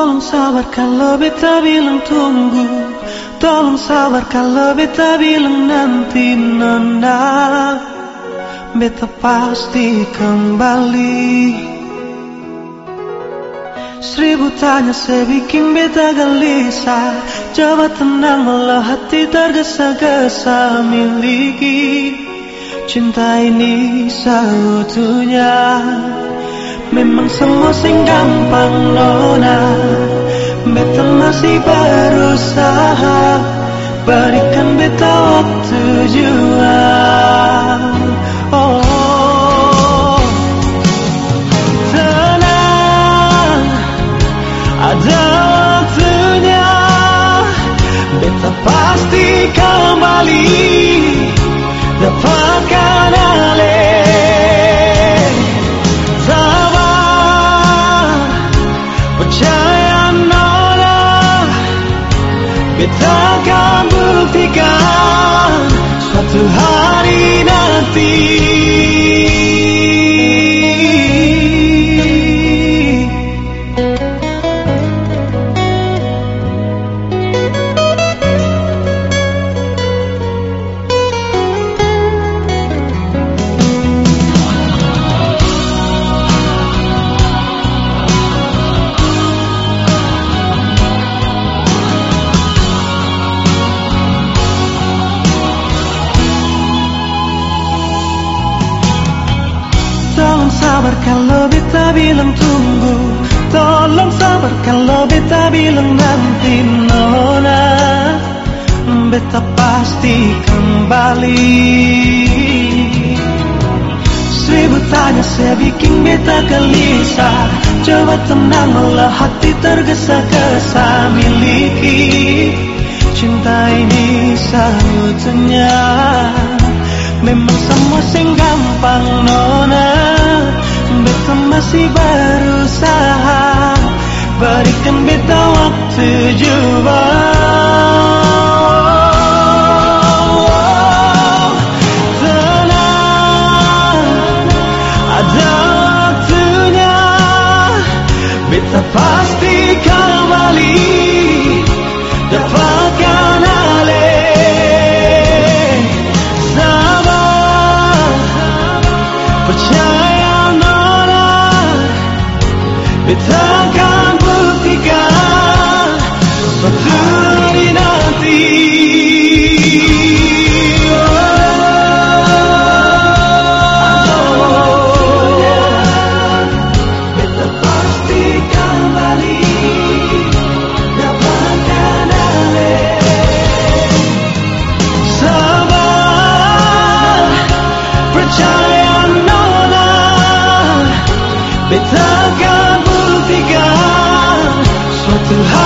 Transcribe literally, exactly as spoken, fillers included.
Tolong sabar kalau beta bilang tunggu, tolong sabar kalau beta bilang nanti nona, beta pasti kembali. Seribu tanya sebikin beta gelisah, coba tenang malah hati tergesa-gesa miliki cinta ini seutuhnya. Memang semua sing gampang nona, beta masih berusaha, berikan beta waktu jua. Oh, tenang, ada waktunya, beta pasti kembali dapatkan alih. Beta akan buktikan suatu hari nanti. Sabar kalau beta bilang tunggu, tolong sabar kalau beta bilang nanti nona, beta pasti kembali. Seribu tanya sebikin beta gelisah, coba tenang malah hati tergesa-gesa miliki cinta ini seutuhnya. Memang semua sing gampang nona, beta masih berusaha, berikan beta waktu jua. Tenang, ada waktunya, beta pasti kembali dapatkan alih. Sabar, percaya nona, beta akan buktikan suatu hari nanti. Beta pasti kembali dapatkan alih. Sabar, percaya nona, beta akan buktikan suatu hari